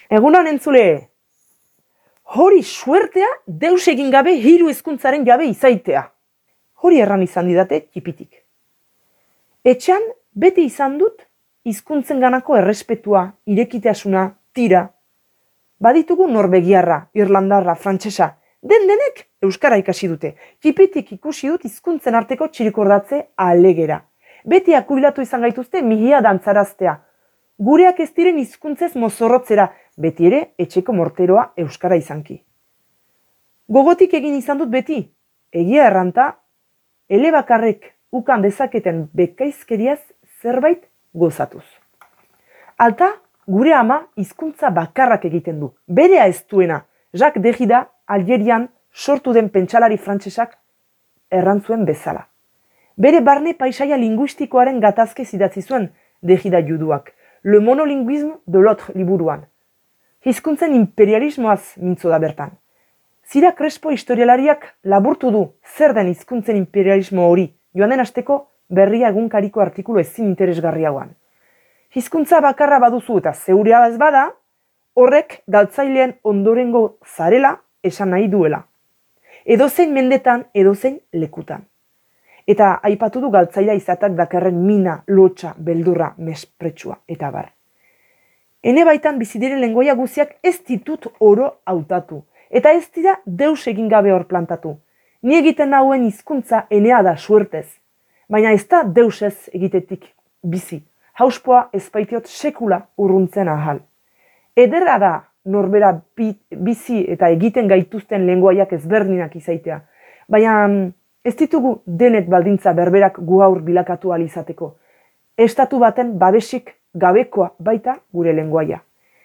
Egunon entzule, hori suertea deus egin gabe hiru hizkuntzaren jabe izaitea. Hori erran izan didate txipitik. Etxean beti izan dut hizkuntzen ganako errespetua, irekitasuna, tira. Baditugu norbegiarra, irlandarra, frantsesa, denek euskara ikasi dute. Txipitik ikusi dut hizkuntzen arteko txirikordatze alegera. Beti akuilatu izan gaituzte mihia dantzaraztea. Gureak ez diren hizkuntzez mozorrotzera, beti ere etxeko morteroa euskara izanki. Gogotik egin izan dut beti, egia erranta, elebakarrek ukan dezaketen bekaizkeriaz zerbait gozatuz. Alta, gure ama hizkuntza bakarrak egiten du, berea ez duena, Jacques Derrida Algerian sortu den pentsalari frantsesak errantzuen bezala. Bere barne paisaia linguistikoaren gatazke idatzi zuen Derrida juduak, Le monolinguisme de l'autre liburuan. Hizkuntzen imperialismoaz mintzo da bertan. Zira Crespo historialariak laburtu du zer den hizkuntzen imperialismo hori, joan den asteko Berria egunkariko artikulu ezin interesgarriagoan. Hizkuntza bakarra baduzu eta zeurea ez bada, horrek galtzailean ondorengo zarela esan nahi duela. Edozein mendetan, edozein lekutan. Eta aipatu du galtzailea izatak dakarren mina, lotxa, beldurra, mespretsua, eta bar. Ene baitan bizi diren lengoia guziak ez ditut oro hautatu, eta ez dira deus egin gabe hor plantatu. Ni egiten nauen hizkuntza enea da suertez, baina ez da deusez egitetik bizi. Hauspoa ez baitiot sekula urruntzen ahal. Ederra da norbera bizi eta egiten gaituzten lengoaiak ezberdinak izaitea, baina ez ditugu denek baldintza berberak gu aur bilakatu ahal izateko. Estatu baten babesik gabekoa baita gure lengoaia.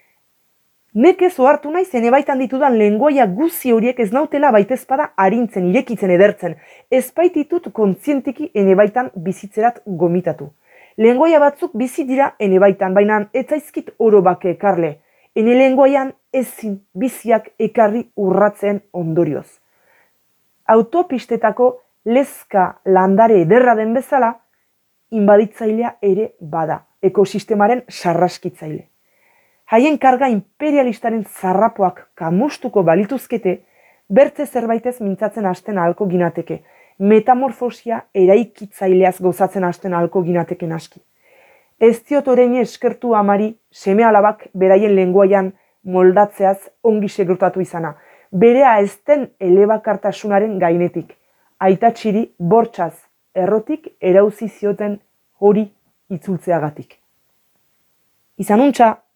Nekez ohartu naiz ene baitan ditudan lengoaia guzi horiek ez nautela baitezpada arintzen, irekitzen edertzen. Ez baititut kontzientiki ene baitan bizitzerat gomitatu. Lengoaia batzuk bizi dira ene baitan, baina ez zaizkit oro bake ekarle. Ene lengoaian ezin biziak ekarri urratzen ondorioz. Autopistetako lezka landare ederra den bezala, inbaditzailea ere bada, ekosistemaren sarraskitzaile. Haien karga imperialistaren zarrapoak kamustuko balituzkete, bertze zerbaitez mintzatzen hasten ahalko ginateke, metamorfosia eraikitzaileaz gozatzen hasten ahalko ginateke naski. Ez diot orain eskertu amari seme alabak beraien lengoaian moldatzeaz ongi segurtatu izana, berea ez den elebakartasunaren gainetik, aitatxiri bortxaz errotik erauzi zioten hori itzultzeagatik. Izan untxa,